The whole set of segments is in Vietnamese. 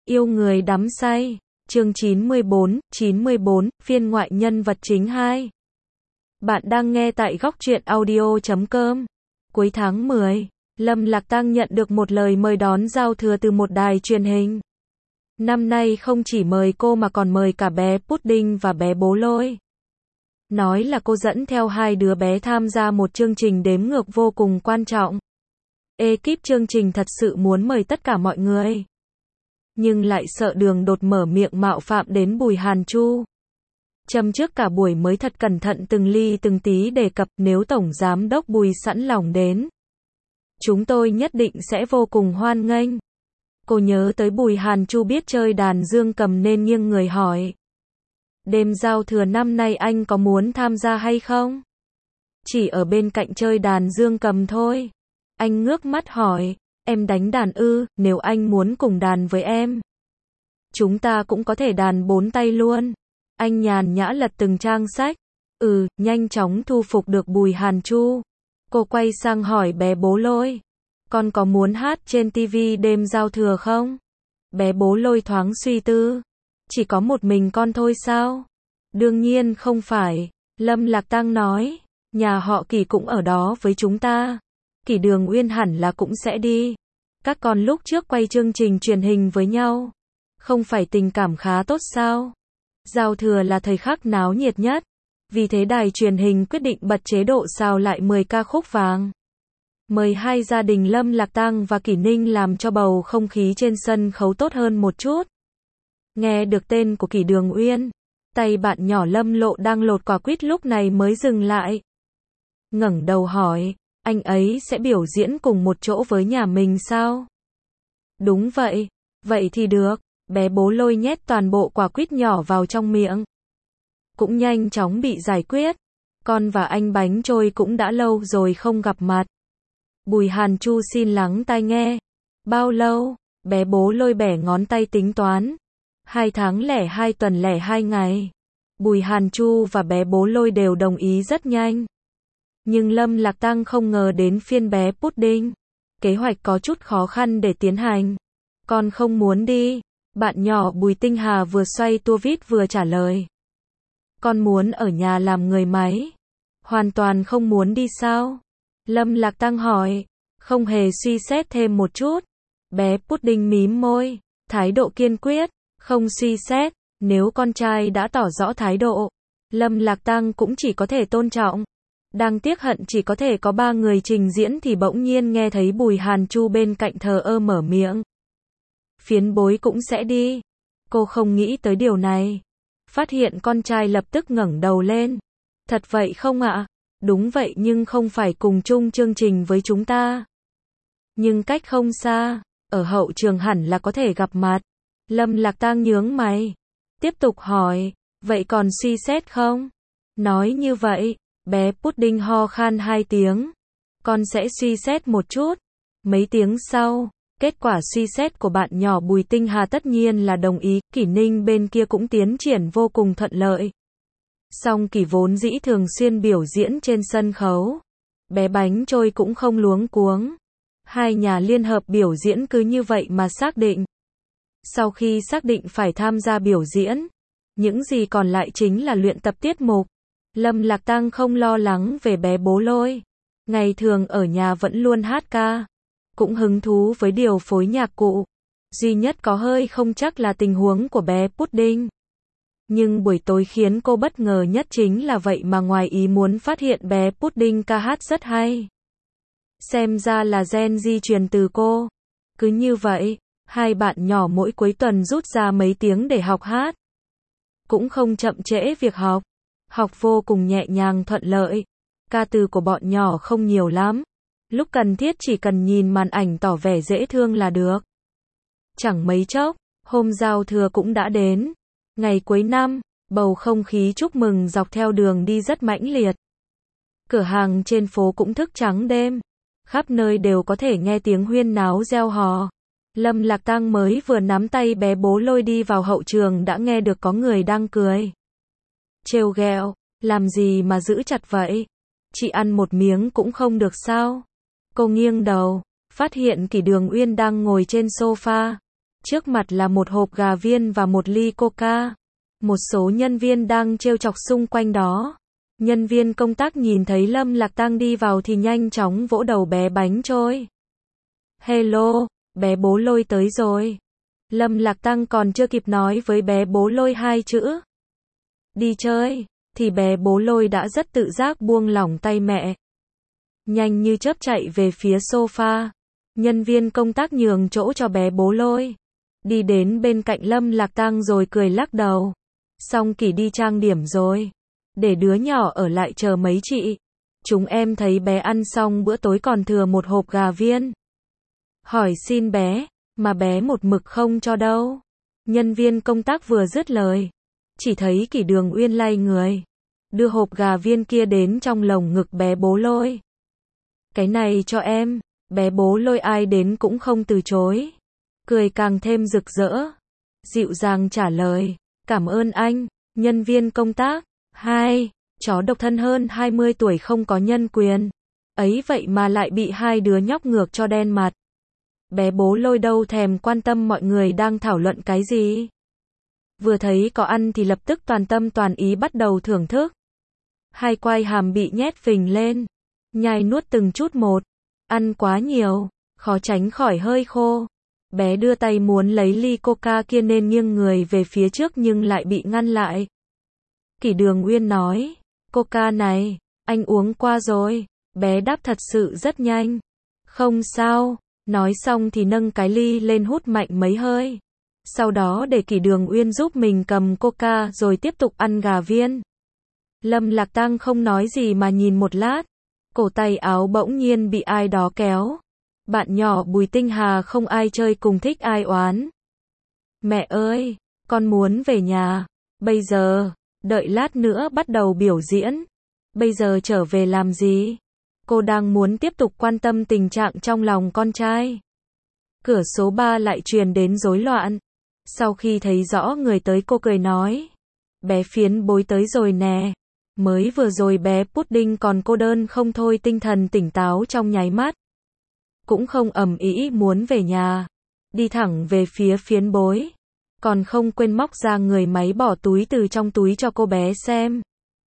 Yêu người đắm say. Chương 94, phiên ngoại nhân vật chính 2. Bạn đang nghe tại góc truyện audio.com. Cuối tháng 10, Lâm Lạc Tăng nhận được một lời mời đón giao thừa từ một đài truyền hình. Năm nay không chỉ mời cô mà còn mời cả bé Pudding và bé Bố Lôi. Nói là cô dẫn theo hai đứa bé tham gia một chương trình đếm ngược vô cùng quan trọng. Ekip chương trình thật sự muốn mời tất cả mọi người, nhưng lại sợ Đường Đột mở miệng mạo phạm đến Bùi Hàn Chu. Châm trước cả buổi mới thật cẩn thận từng ly từng tí đề cập, nếu Tổng Giám đốc Bùi sẵn lòng đến, chúng tôi nhất định sẽ vô cùng hoan nghênh. Cô nhớ tới Bùi Hàn Chu biết chơi đàn dương cầm nên nghiêng người hỏi. Đêm giao thừa năm nay anh có muốn tham gia hay không? Chỉ ở bên cạnh chơi đàn dương cầm thôi. Anh ngước mắt hỏi. Em đánh đàn ư? Nếu anh muốn cùng đàn với em, chúng ta cũng có thể đàn 4 tay luôn. Anh nhàn nhã lật từng trang sách. Nhanh chóng thu phục được Bùi Hàn Chu. Cô quay sang hỏi bé Bố Lôi. Con có muốn hát trên TV đêm giao thừa không? Bé Bố Lôi thoáng suy tư. Chỉ có một mình con thôi sao? Đương nhiên không phải. Lâm Lạc Tăng nói. Nhà họ Kỷ cũng ở đó với chúng ta. Kỷ Đường Uyên hẳn là cũng sẽ đi. Các con lúc trước quay chương trình truyền hình với nhau, không phải tình cảm khá tốt sao? Giao thừa là thời khắc náo nhiệt nhất, vì thế đài truyền hình quyết định bật chế độ sao lại 10 ca khúc vàng. Mời hai gia đình Lâm Lạc Tăng và Kỷ Ninh làm cho bầu không khí trên sân khấu tốt hơn một chút. Nghe được tên của Kỷ Đường Uyên, tay bạn nhỏ Lâm Lộ đang lột quả quýt lúc này mới dừng lại. Ngẩng đầu hỏi, anh ấy sẽ biểu diễn cùng một chỗ với nhà mình sao? Đúng vậy. Vậy thì được. Bé Bố Lôi nhét toàn bộ quả quýt nhỏ vào trong miệng. Cũng nhanh chóng bị giải quyết. Con và anh bánh trôi cũng đã lâu rồi không gặp mặt. Bùi Hàn Chu xin lắng tai nghe. Bao lâu? Bé Bố Lôi bẻ ngón tay tính toán. 2 tháng lẻ 2 tuần lẻ 2 ngày. Bùi Hàn Chu và bé Bố Lôi đều đồng ý rất nhanh. Nhưng Lâm Lạc Tăng không ngờ đến phiên bé Pudding. Kế hoạch có chút khó khăn để tiến hành. Con không muốn đi. Bạn nhỏ Bùi Tinh Hà vừa xoay tua vít vừa trả lời. Con muốn ở nhà làm người máy. Hoàn toàn không muốn đi sao? Lâm Lạc Tăng hỏi. Không hề suy xét thêm một chút. Bé Pudding mím môi. Thái độ kiên quyết. Không suy xét. Nếu con trai đã tỏ rõ thái độ, Lâm Lạc Tăng cũng chỉ có thể tôn trọng. Đang tiếc hận chỉ có thể có 3 người trình diễn thì bỗng nhiên nghe thấy Bùi Hàn Chu bên cạnh thờ ơ mở miệng. Phiến bối cũng sẽ đi. Cô không nghĩ tới điều này. Phát hiện con trai lập tức ngẩng đầu lên. Thật vậy không ạ? Đúng vậy nhưng không phải cùng chung chương trình với chúng ta. Nhưng cách không xa, ở hậu trường hẳn là có thể gặp mặt. Lâm Lạc Tăng nhướng mày. Tiếp tục hỏi, vậy còn suy xét không? Nói như vậy. Bé Pudding ho khan 2 tiếng. Con sẽ suy xét một chút. Mấy tiếng sau, kết quả suy xét của bạn nhỏ Bùi Tinh Hà tất nhiên là đồng ý. Kỷ Ninh bên kia cũng tiến triển vô cùng thuận lợi. Song Kỷ vốn dĩ thường xuyên biểu diễn trên sân khấu. Bé bánh trôi cũng không luống cuống. Hai nhà liên hợp biểu diễn cứ như vậy mà xác định. Sau khi xác định phải tham gia biểu diễn, những gì còn lại chính là luyện tập tiết mục. Lâm Lạc Tăng không lo lắng về bé Bố Lôi. Ngày thường ở nhà vẫn luôn hát ca. Cũng hứng thú với điều phối nhạc cụ. Duy nhất có hơi không chắc là tình huống của bé Pudding. Nhưng buổi tối khiến cô bất ngờ nhất chính là vậy mà ngoài ý muốn phát hiện bé Pudding ca hát rất hay. Xem ra là gen di truyền từ cô. Cứ như vậy, hai bạn nhỏ mỗi cuối tuần rút ra mấy tiếng để học hát. Cũng không chậm trễ việc học. Học vô cùng nhẹ nhàng thuận lợi. Ca từ của bọn nhỏ không nhiều lắm. Lúc cần thiết chỉ cần nhìn màn ảnh tỏ vẻ dễ thương là được. Chẳng mấy chốc, hôm giao thừa cũng đã đến. Ngày cuối năm, bầu không khí chúc mừng dọc theo đường đi rất mãnh liệt. Cửa hàng trên phố cũng thức trắng đêm. Khắp nơi đều có thể nghe tiếng huyên náo reo hò. Lâm Lạc Tăng mới vừa nắm tay bé Bố Lôi đi vào hậu trường đã nghe được có người đang cười. Trêu ghẹo, làm gì mà giữ chặt vậy? Chị ăn một miếng cũng không được sao? Cô nghiêng đầu, phát hiện Kỷ Đường Uyên đang ngồi trên sofa. Trước mặt là một hộp gà viên và một ly coca. Một số nhân viên đang trêu chọc xung quanh đó. Nhân viên công tác nhìn thấy Lâm Lạc Tăng đi vào thì nhanh chóng vỗ đầu bé bánh trôi. Hello, bé bố lôi tới rồi. Lâm Lạc Tăng còn chưa kịp nói với bé bố lôi 2 chữ đi chơi, thì bé bố lôi đã rất tự giác buông lỏng tay mẹ. Nhanh như chớp chạy về phía sofa. Nhân viên công tác nhường chỗ cho bé bố lôi. Đi đến bên cạnh Lâm Lạc Tăng rồi cười lắc đầu. Song Kỳ đi trang điểm rồi. Để đứa nhỏ ở lại chờ mấy chị. Chúng em thấy bé ăn xong bữa tối còn thừa một hộp gà viên. Hỏi xin bé, mà bé một mực không cho đâu. Nhân viên công tác vừa dứt lời. Chỉ thấy Kỷ Đường Uyên lay người. Đưa hộp gà viên kia đến trong lồng ngực bé bố lôi. Cái này cho em. Bé bố lôi ai đến cũng không từ chối. Cười càng thêm rực rỡ. Dịu dàng trả lời. Cảm ơn anh. Nhân viên công tác. 2. Chó độc thân hơn 20 tuổi không có nhân quyền. Ấy vậy mà lại bị 2 đứa nhóc ngược cho đen mặt. Bé bố lôi đâu thèm quan tâm mọi người đang thảo luận cái gì. Vừa thấy có ăn thì lập tức toàn tâm toàn ý bắt đầu thưởng thức. Hai quai hàm bị nhét phình lên. Nhai nuốt từng chút một. Ăn quá nhiều, khó tránh khỏi hơi khô. Bé đưa tay muốn lấy ly coca kia nên nghiêng người về phía trước nhưng lại bị ngăn lại. Kỷ Đường Uyên nói, coca này, anh uống qua rồi. Bé đáp thật sự rất nhanh. Không sao, nói xong thì nâng cái ly lên hút mạnh mấy hơi. Sau đó để Kỷ Đường Uyên giúp mình cầm coca rồi tiếp tục ăn gà viên. Lâm Lạc Tăng không nói gì mà nhìn một lát. Cổ tay áo bỗng nhiên bị ai đó kéo. Bạn nhỏ Bùi Tinh Hà không ai chơi cùng thích ai oán. Mẹ ơi, con muốn về nhà. Bây giờ, đợi lát nữa bắt đầu biểu diễn. Bây giờ trở về làm gì? Cô đang muốn tiếp tục quan tâm tình trạng trong lòng con trai. Cửa số 3 lại truyền đến rối loạn. Sau khi thấy rõ người tới cô cười nói. Bé Phiến Bối tới rồi nè. Mới vừa rồi bé Pudding còn cô đơn không thôi, tinh thần tỉnh táo trong nháy mắt. Cũng không ầm ĩ muốn về nhà. Đi thẳng về phía Phiến Bối. Còn không quên móc ra người máy bỏ túi từ trong túi cho cô bé xem.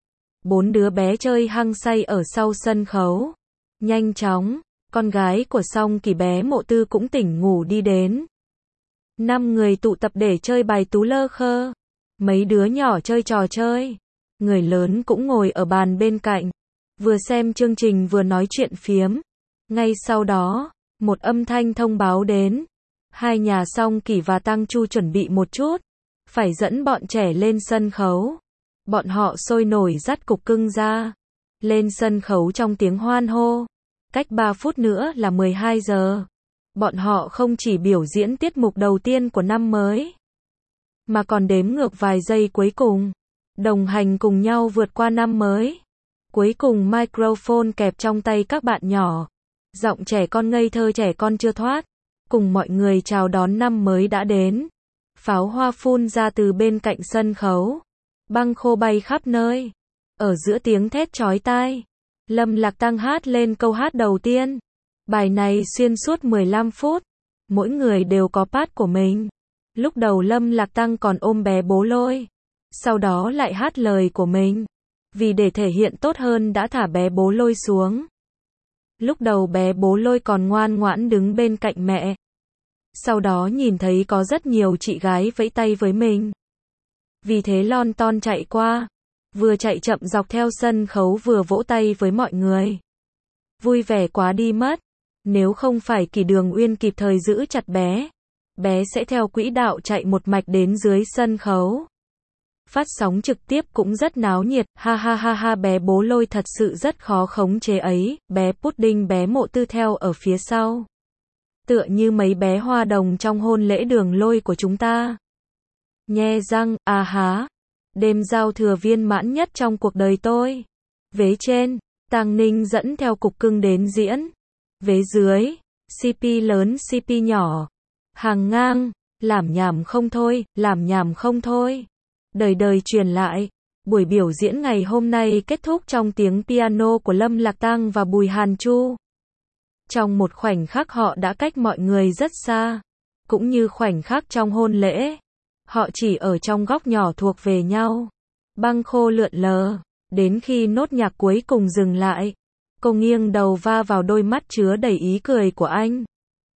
4 đứa bé chơi hăng say ở sau sân khấu. Nhanh chóng, con gái của Song Kỳ bé Mộ Tư cũng tỉnh ngủ đi đến. 5 người tụ tập để chơi bài tú lơ khơ. Mấy đứa nhỏ chơi trò chơi. Người lớn cũng ngồi ở bàn bên cạnh. Vừa xem chương trình vừa nói chuyện phiếm. Ngay sau đó, một âm thanh thông báo đến. Hai nhà Song Kỳ và Tăng Chu chuẩn bị một chút. Phải dẫn bọn trẻ lên sân khấu. Bọn họ sôi nổi dắt Cục Cưng ra. Lên sân khấu trong tiếng hoan hô. Cách 3 phút nữa là 12 giờ. Bọn họ không chỉ biểu diễn tiết mục đầu tiên của năm mới, mà còn đếm ngược vài giây cuối cùng. Đồng hành cùng nhau vượt qua năm mới. Cuối cùng microphone kẹp trong tay các bạn nhỏ. Giọng trẻ con ngây thơ trẻ con chưa thoát. Cùng mọi người chào đón năm mới đã đến. Pháo hoa phun ra từ bên cạnh sân khấu. Băng khô bay khắp nơi. Ở giữa tiếng thét chói tai, Lâm Lạc Tăng hát lên câu hát đầu tiên. Bài này xuyên suốt 15 phút. Mỗi người đều có part của mình. Lúc đầu Lâm Lạc Tăng còn ôm bé bố lôi. Sau đó lại hát lời của mình. Vì để thể hiện tốt hơn đã thả bé bố lôi xuống. Lúc đầu bé bố lôi còn ngoan ngoãn đứng bên cạnh mẹ. Sau đó nhìn thấy có rất nhiều chị gái vẫy tay với mình. Vì thế lon ton chạy qua. Vừa chạy chậm dọc theo sân khấu vừa vỗ tay với mọi người. Vui vẻ quá đi mất. Nếu không phải Kỷ Đường Uyên kịp thời giữ chặt bé, bé sẽ theo quỹ đạo chạy một mạch đến dưới sân khấu. Phát sóng trực tiếp cũng rất náo nhiệt, ha ha ha ha, bé bố lôi thật sự rất khó khống chế ấy, bé Pudding bé Mộ Tư theo ở phía sau. Tựa như mấy bé hoa đồng trong hôn lễ đường lôi của chúng ta. Nhe răng, à há. Đêm giao thừa viên mãn nhất trong cuộc đời tôi. Vế trên, Tang Ninh dẫn theo Cục Cưng đến diễn. Vế dưới, CP lớn CP nhỏ. Hàng ngang, làm nhảm không thôi, làm nhảm không thôi. Đời đời truyền lại. Buổi biểu diễn ngày hôm nay kết thúc trong tiếng piano của Lâm Lạc Tăng và Bùi Hàn Chu. Trong một khoảnh khắc họ đã cách mọi người rất xa. cũng như khoảnh khắc trong hôn lễ. Họ chỉ ở trong góc nhỏ thuộc về nhau. Băng khô lượn lờ, đến khi nốt nhạc cuối cùng dừng lại. Cô nghiêng đầu va vào đôi mắt chứa đầy ý cười của anh.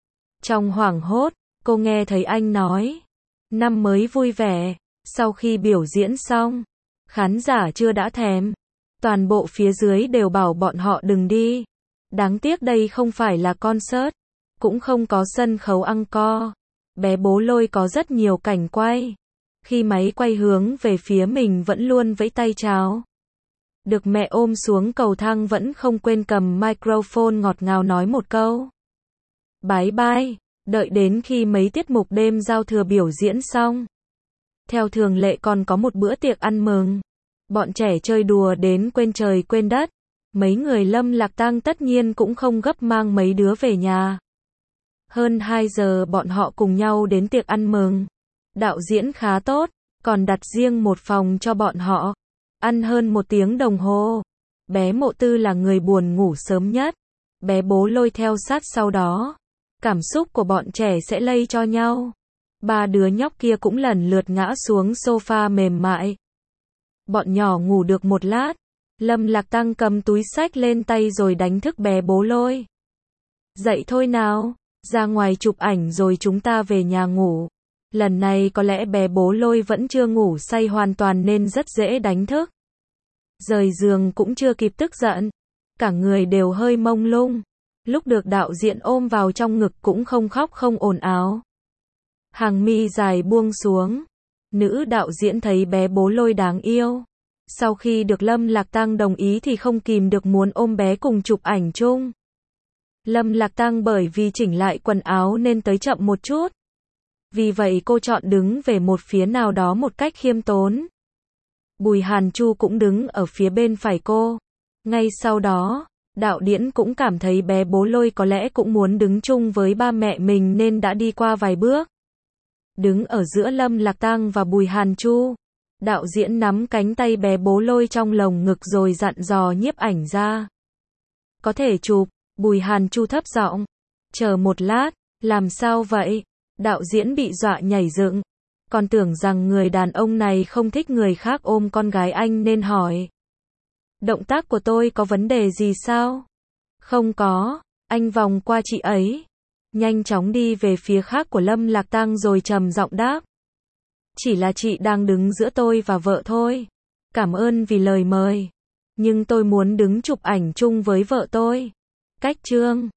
Trong hoảng hốt, cô nghe thấy anh nói, năm mới vui vẻ. Sau khi biểu diễn xong, khán giả chưa đã thèm. Toàn bộ phía dưới đều bảo bọn họ đừng đi. Đáng tiếc đây không phải là concert, cũng không có sân khấu encore. Bé Bố Lôi có rất nhiều cảnh quay. Khi máy quay hướng về phía mình vẫn luôn vẫy tay chào. Được mẹ ôm xuống cầu thang vẫn không quên cầm microphone ngọt ngào nói một câu. Bye bye, đợi đến khi mấy tiết mục đêm giao thừa biểu diễn xong. Theo thường lệ còn có một bữa tiệc ăn mừng. Bọn trẻ chơi đùa đến quên trời quên đất. Mấy người Lâm Lạc Tang tất nhiên cũng không gấp mang mấy đứa về nhà. Hơn 2 giờ bọn họ cùng nhau đến tiệc ăn mừng. Đạo diễn khá tốt, còn đặt riêng một phòng cho bọn họ. Ăn hơn 1 tiếng đồng hồ. Bé Mộ Tư là người buồn ngủ sớm nhất. Bé Bố Lôi theo sát sau đó. Cảm xúc của bọn trẻ sẽ lây cho nhau. 3 đứa nhóc kia cũng lần lượt ngã xuống sofa mềm mại. Bọn nhỏ ngủ được một lát. Lâm Lạc Tăng cầm túi xách lên tay rồi đánh thức bé Bố Lôi. Dậy thôi nào, ra ngoài chụp ảnh rồi chúng ta về nhà ngủ. Lần này có lẽ bé Bố Lôi vẫn chưa ngủ say hoàn toàn nên rất dễ đánh thức. Rời giường cũng chưa kịp tức giận. Cả người đều hơi mông lung. Lúc được đạo diễn ôm vào trong ngực cũng không khóc không ồn ào. Hàng mi dài buông xuống. Nữ đạo diễn thấy bé Bố Lôi đáng yêu. Sau khi được Lâm Lạc Tăng đồng ý thì không kìm được muốn ôm bé cùng chụp ảnh chung. Lâm Lạc Tăng bởi vì chỉnh lại quần áo nên tới chậm một chút. Vì vậy cô chọn đứng về một phía nào đó một cách khiêm tốn. Bùi Hàn Chu cũng đứng ở phía bên phải cô. Ngay sau đó, đạo diễn cũng cảm thấy bé Bố Lôi có lẽ cũng muốn đứng chung với ba mẹ mình nên đã đi qua vài bước. Đứng ở giữa Lâm Lạc Tăng và Bùi Hàn Chu. Đạo diễn nắm cánh tay bé Bố Lôi trong lồng ngực rồi dặn dò nhiếp ảnh ra. Có thể chụp, Bùi Hàn Chu thấp giọng. Chờ một lát, làm sao vậy? Đạo diễn bị dọa nhảy dựng. Còn tưởng rằng người đàn ông này không thích người khác ôm con gái anh nên hỏi. Động tác của tôi có vấn đề gì sao? Không có, anh vòng qua chị ấy. Nhanh chóng đi về phía khác của Lâm Lạc Tăng rồi trầm giọng đáp. Chỉ là chị đang đứng giữa tôi và vợ thôi. Cảm ơn vì lời mời. Nhưng tôi muốn đứng chụp ảnh chung với vợ tôi. Cách chương